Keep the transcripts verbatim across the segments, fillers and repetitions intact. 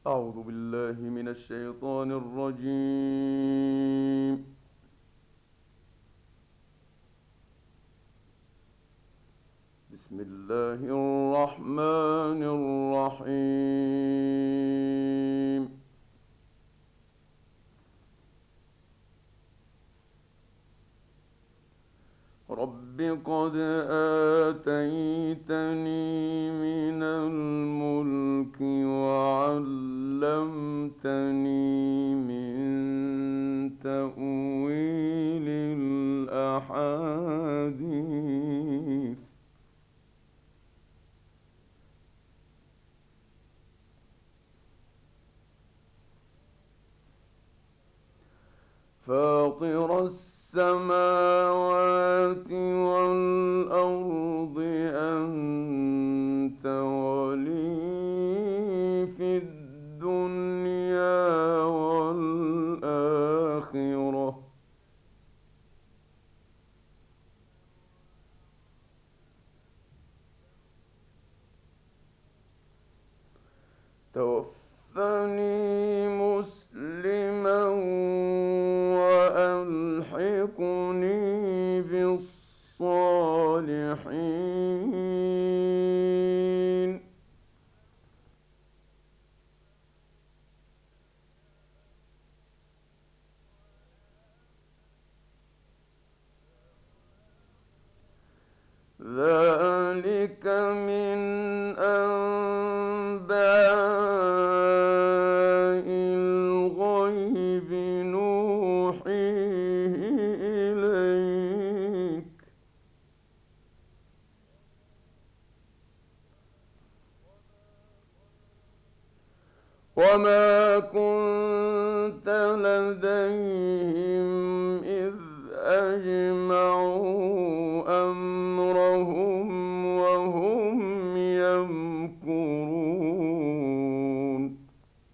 أعوذ بالله من الشيطان الرجيم. بسم الله الرحمن الرحيم. رب قد آتيتني من الملك وعلمتني من تأويل الأحاديث فاطر السماوات والأرض أنت ولي في الدنيا والآخرة توفني مسلما وألحقني بالصالحين. ذلك من أنباء الغيب نوحيه إليك وما كنت لديهم إذ أجمعوا أمرهم وهم يمكرون.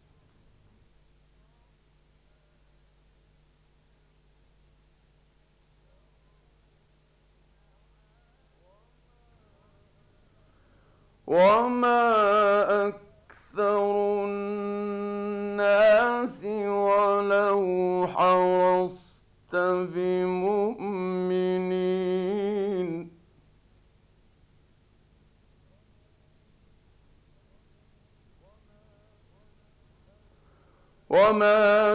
وما أكثر الناس ولو حرصت بمؤمنين. وما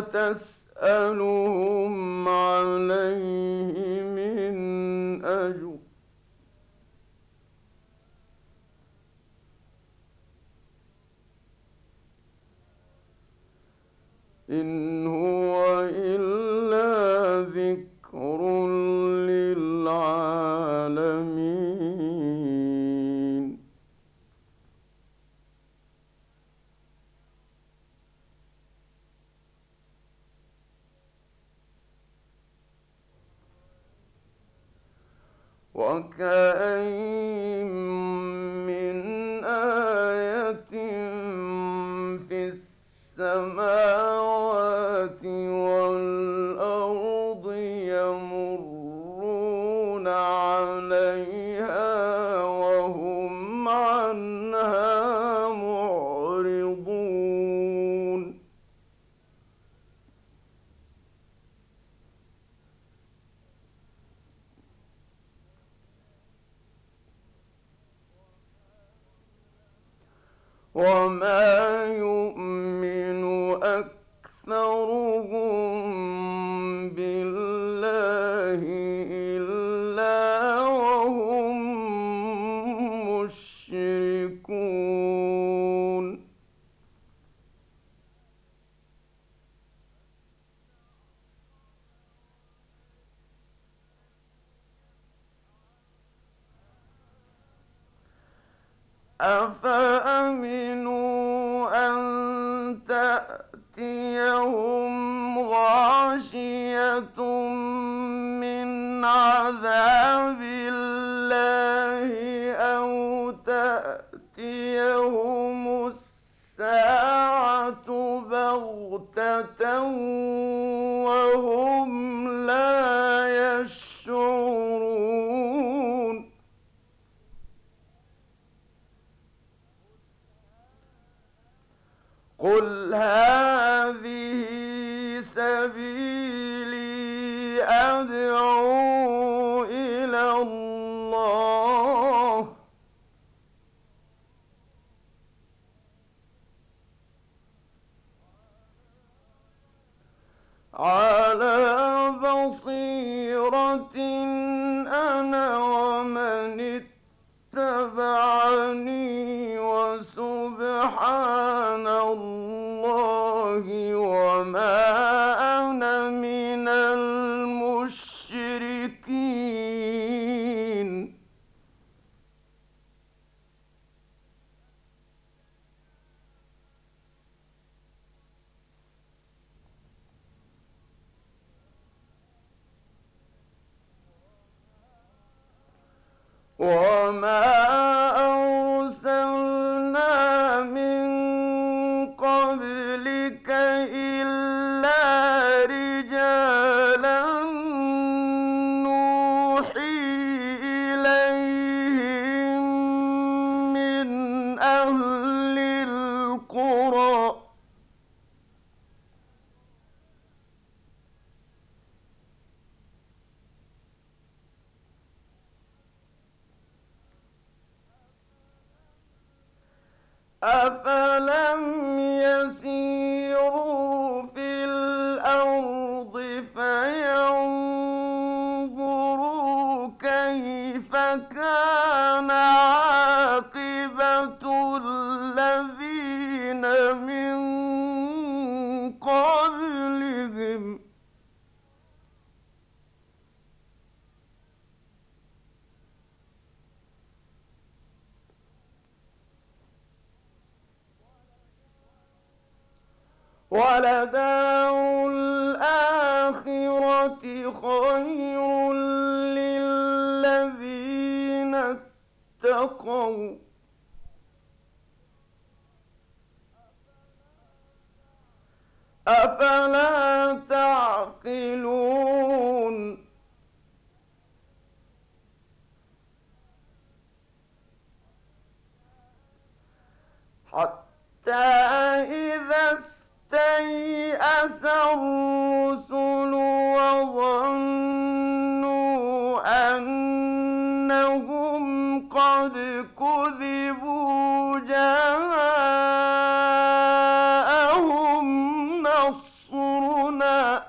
تسألهم عليه من أجر إن هو إلا ذكر للعالمين. وكأين من آية في السماوات والأرض يمرون عليها وهم عنها معرضون. وما يؤمن أكثرهم بالله إلا وهم مشركون. أفأمنوا أن تأتيهم غاشية من عذاب الله أو تأتيهم الساعة بغتة وهم لا يشعرون. قل هذه سبيلي أدعو إلى الله على بصيرة أنا ومن اتبعني وسبحان الله وما أنا من المشركين. وما أرسلنا من قبلك إلا رجالا نوحي إليهم من أهل القرى أفلم يسيروا في الأرض فينظروا كيف كان عاقبة الذين من قبلهم ولدار الآخرة خير للذين اتقوا أفلا تعقلون حتى إذا استيأس الرسل وظنوا أنهم قد كذبوا جاءهم نصرنا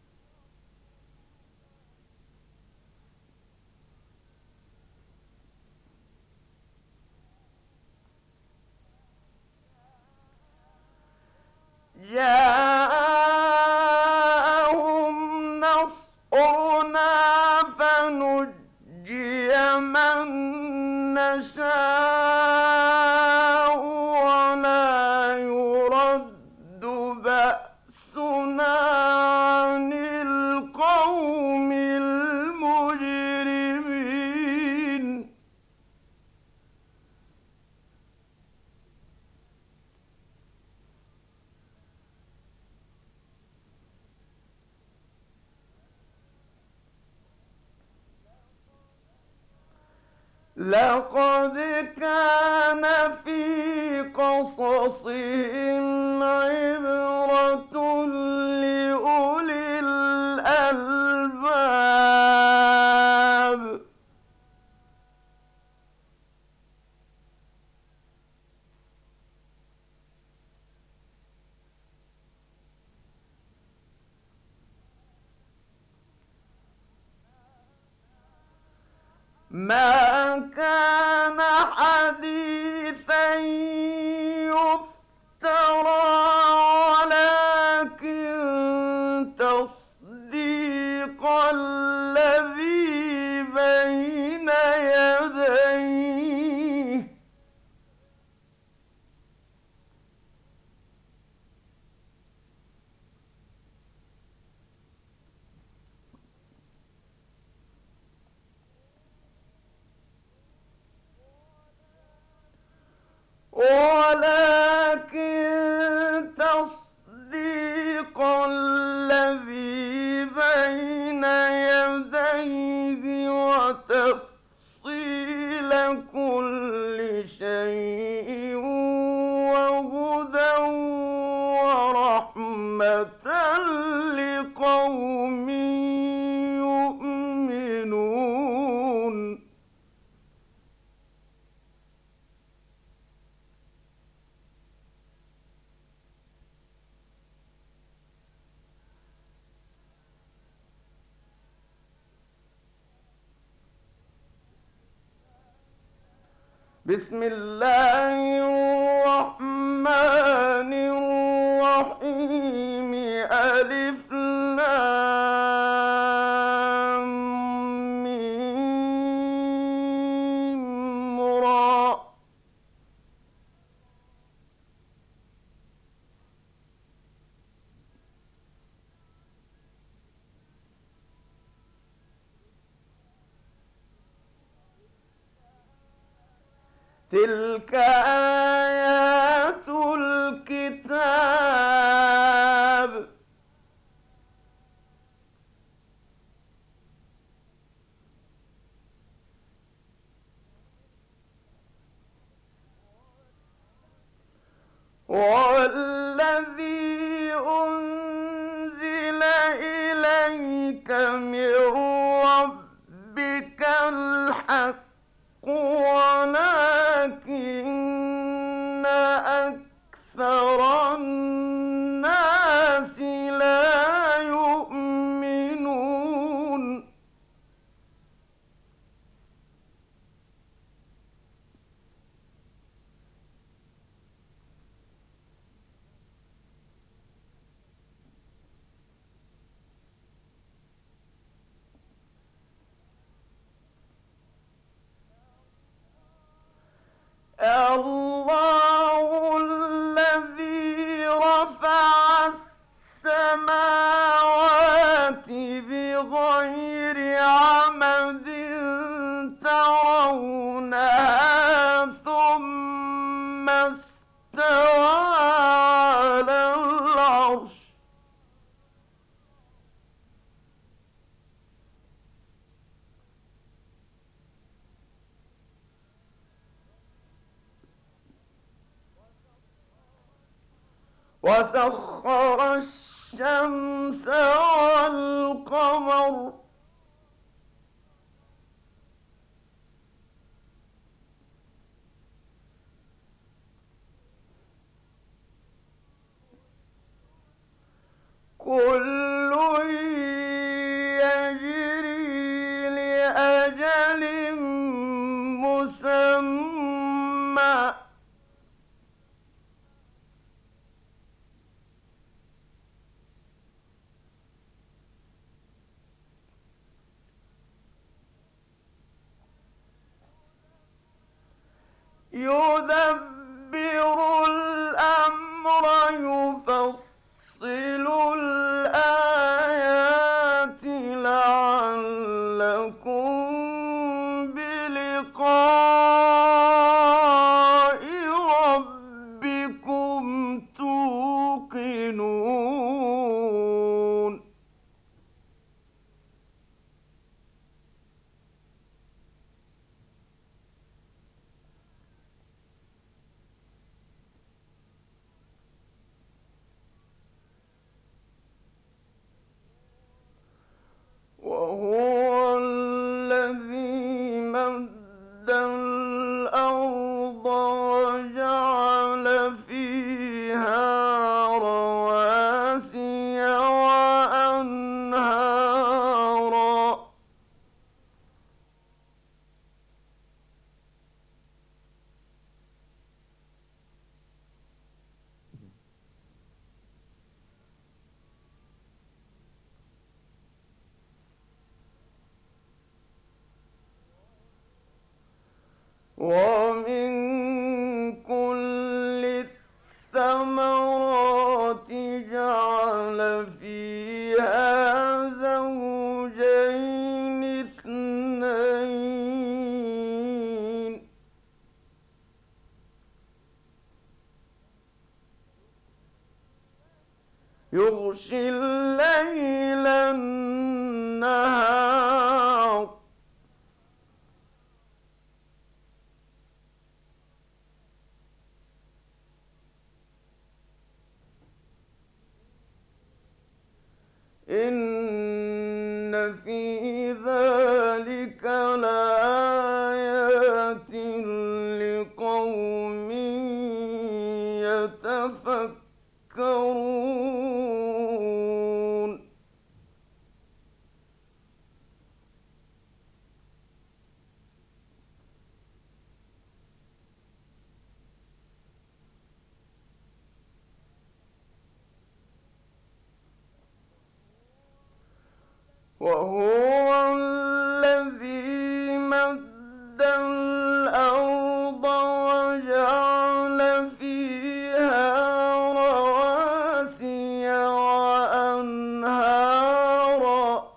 جاءهم نصرنا فنجي من نشاء ولا يرد بأسنا عن القوم المجرمين. لقد كان في قصصهم عبرة لأولي الألباب ما كان حديثا يفترى ولكن لقوم يؤمنون بسم الله الرحمن الرحيم ألف لام ميم را تلك آيات الكتاب والذي أنزل إليك من ربك الحق ولكن أكثر الناس لا يؤمنون الله الذي رفع السماوات بغير عمد ترونها ثم استوى على العرش وسخر الشمس والقمر كل يجري لأجل مسمى يدبر الأمر يفصل الآيات لعلكم بلقاء ربكم توقنون وهو الذي مد الأرض وجعل فيها رواسي وأنهارا ومن كل الثمرات جعل فيها زوجين اثنين يغشي الليل النهار إن في ذلك لآيات لقوم يتفكرون. وهو الذي مد الأرض وجعل فيها رواسي وأنهارا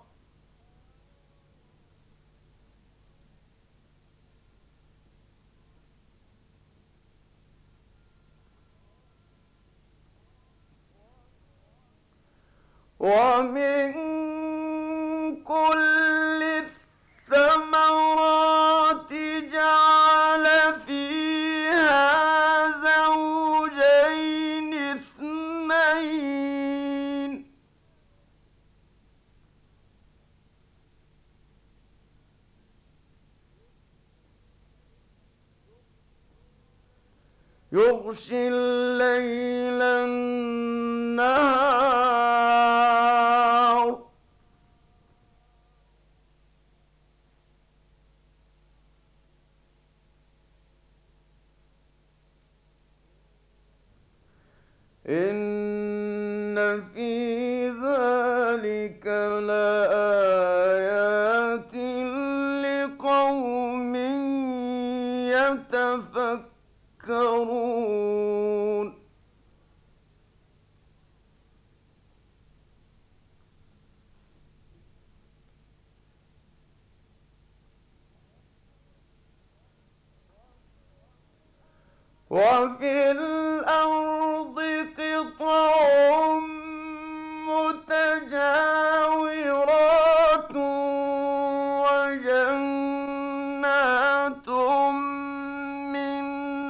ومن كل الثمرات جعل فيها زوجين اثنين يغشي الليل النهار إن في ذلك لآيات لقوم يتفكرون. وفي الأرض قطع متجاورات وجنات من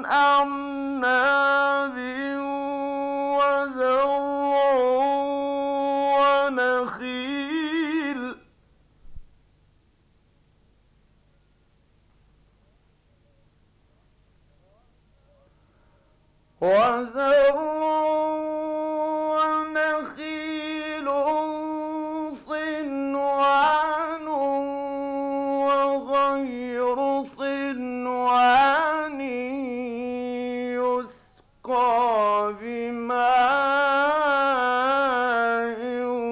أعناب وزرع ونخيل وزرع ونخيل صنوان وغير صنوان يسقى بماء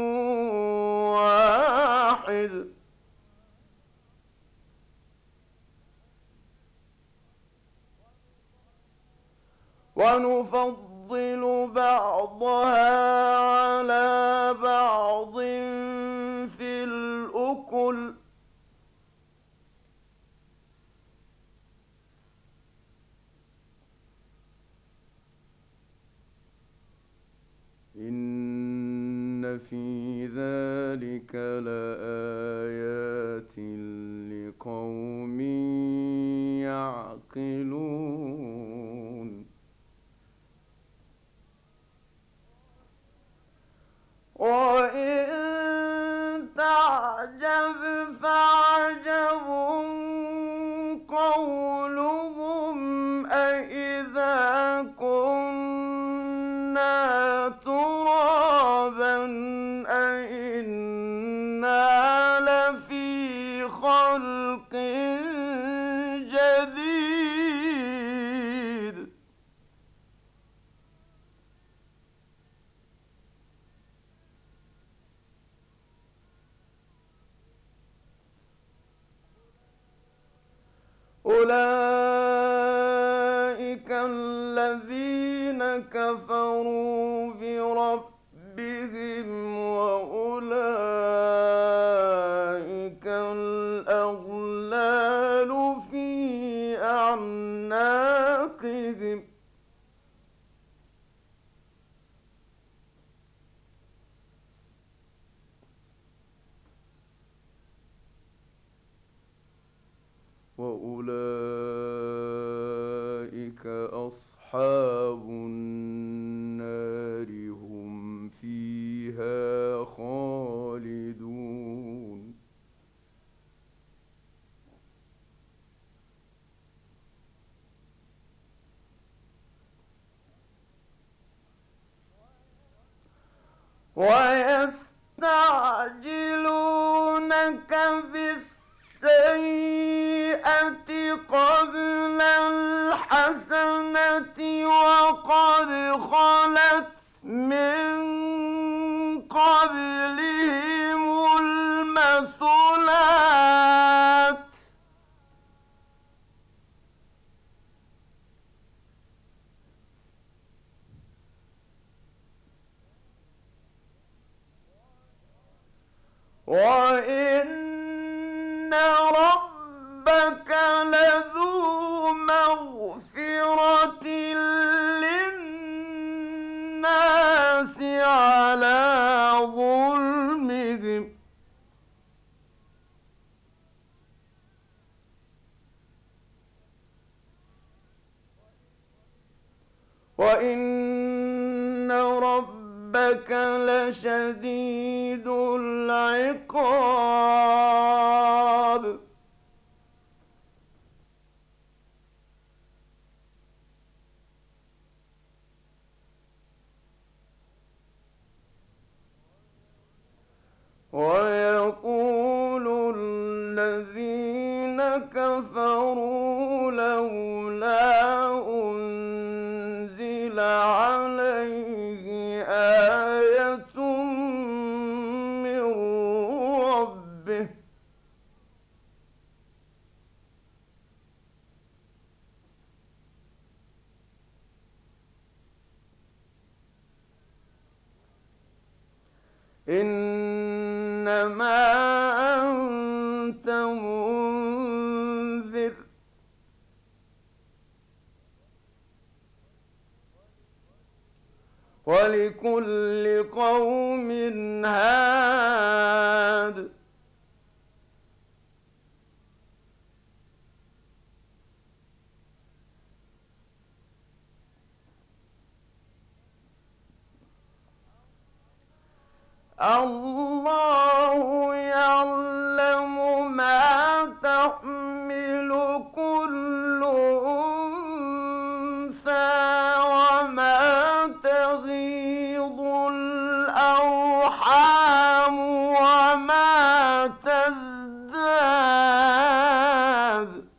واحد ونفضل بعضها على بعض في الأكل إن في ذلك لآيات لقوم يعقلون. وإن تعجب فعجب قولهم أإذا كنا ترابا أإنا لفي خلق جديد أولئك الذين كفروا بربهم وأولئك الأغلال في أعناقهم وأولئك أصحاب النار هم فيها خالدون. ويستعجلونك بالسيئة قبل الحسنة وقد خلت من قبلهم المثلات وإن ربك لذو مغفرة للناس على ظلمهم وإن ربك لشديد العقاب ويقول الذين كفروا لولا أنزل عليه آية من ربه إنما أنت منذر ولكل قوم هاد الله يعلم ما تحمل كل أنثى وما تغيض الأرحام وما تزداد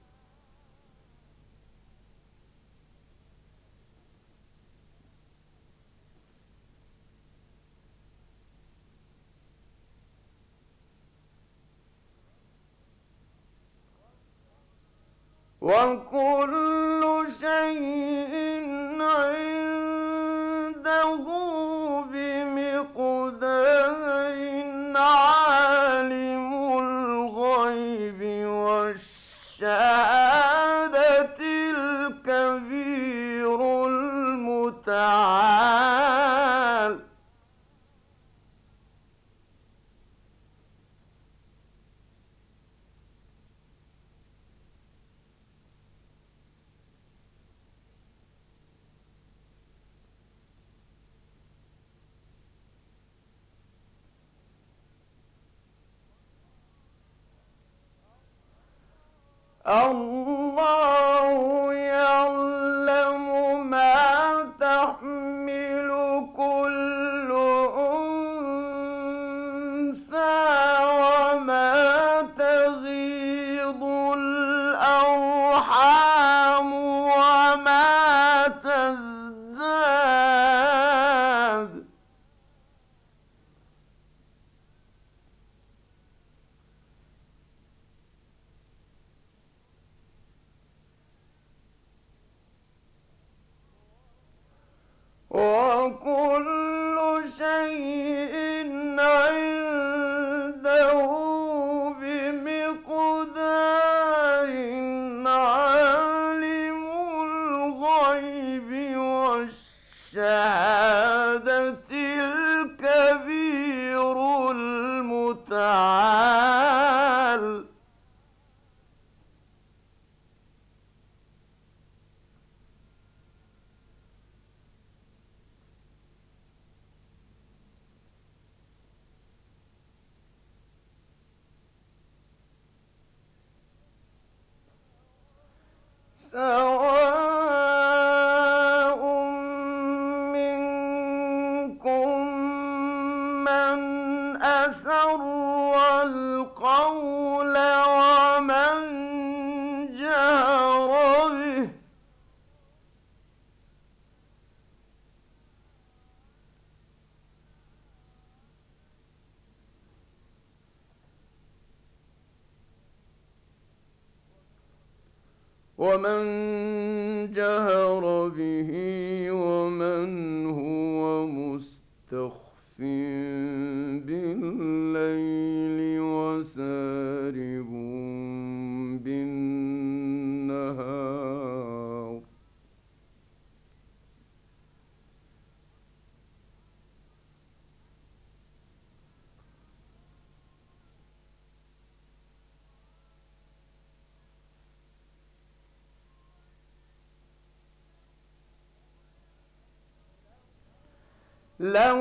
وكل شيء عنده بمقدار عالم الغيب والشهادة الكبير المتعال الله يعلم ما تحمل كل أنثى وما تغيض الأرحام وما تزداد وكل شيء عنده بمقدار عالم الغيب والشهادة الكبير المتعال سواء منكم ومن جهر به ومن هو مستخف بالليل وسارب بالنهار له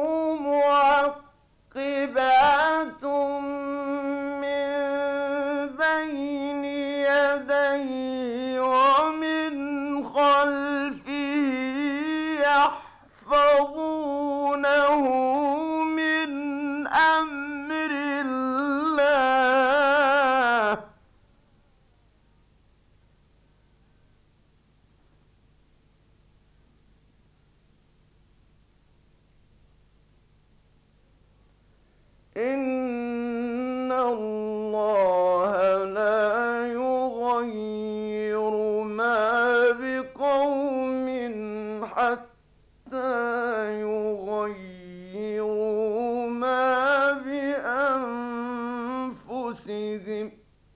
معقبات من بين يديه ومن خلفه يحفظونه من أمر الله إن الله لا يغير ما بقوم حتى يغيروا ما بأنفسهم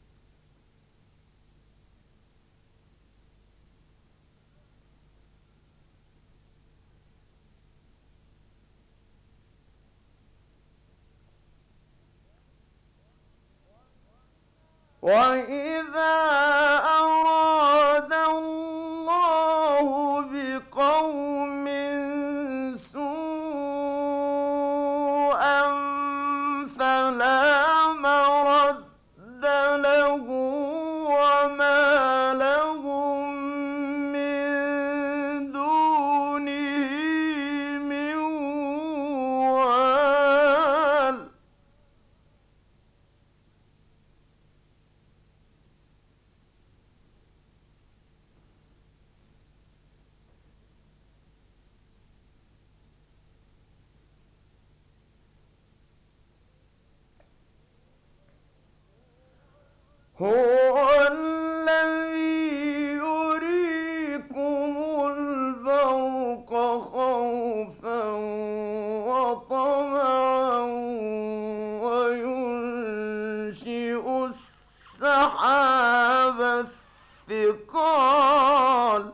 وإذا أراد الله بقوم سوءا فلا مرد له وما لهم من دونه من وال هو الذي يريكم البرق خوفا وطمعا وينشئ السحاب الثقال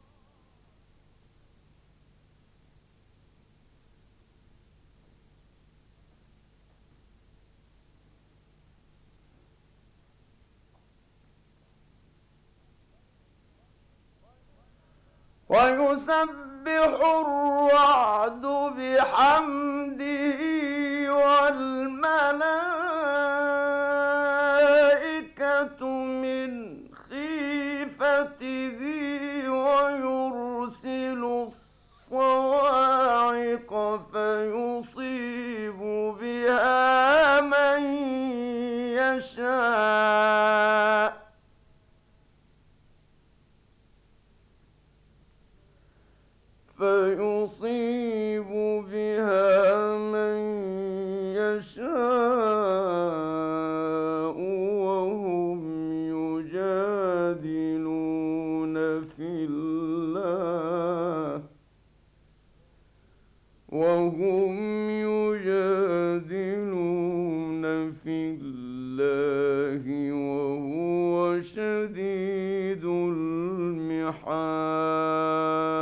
ويسبح الرعد بحمده والملائكة من خيفته ويرسل الصواعق فيصيب بها من يشاء فيصيب بها من يشاء وهم يجادلون في الله وهم يجادلون في الله وهو شديد المحال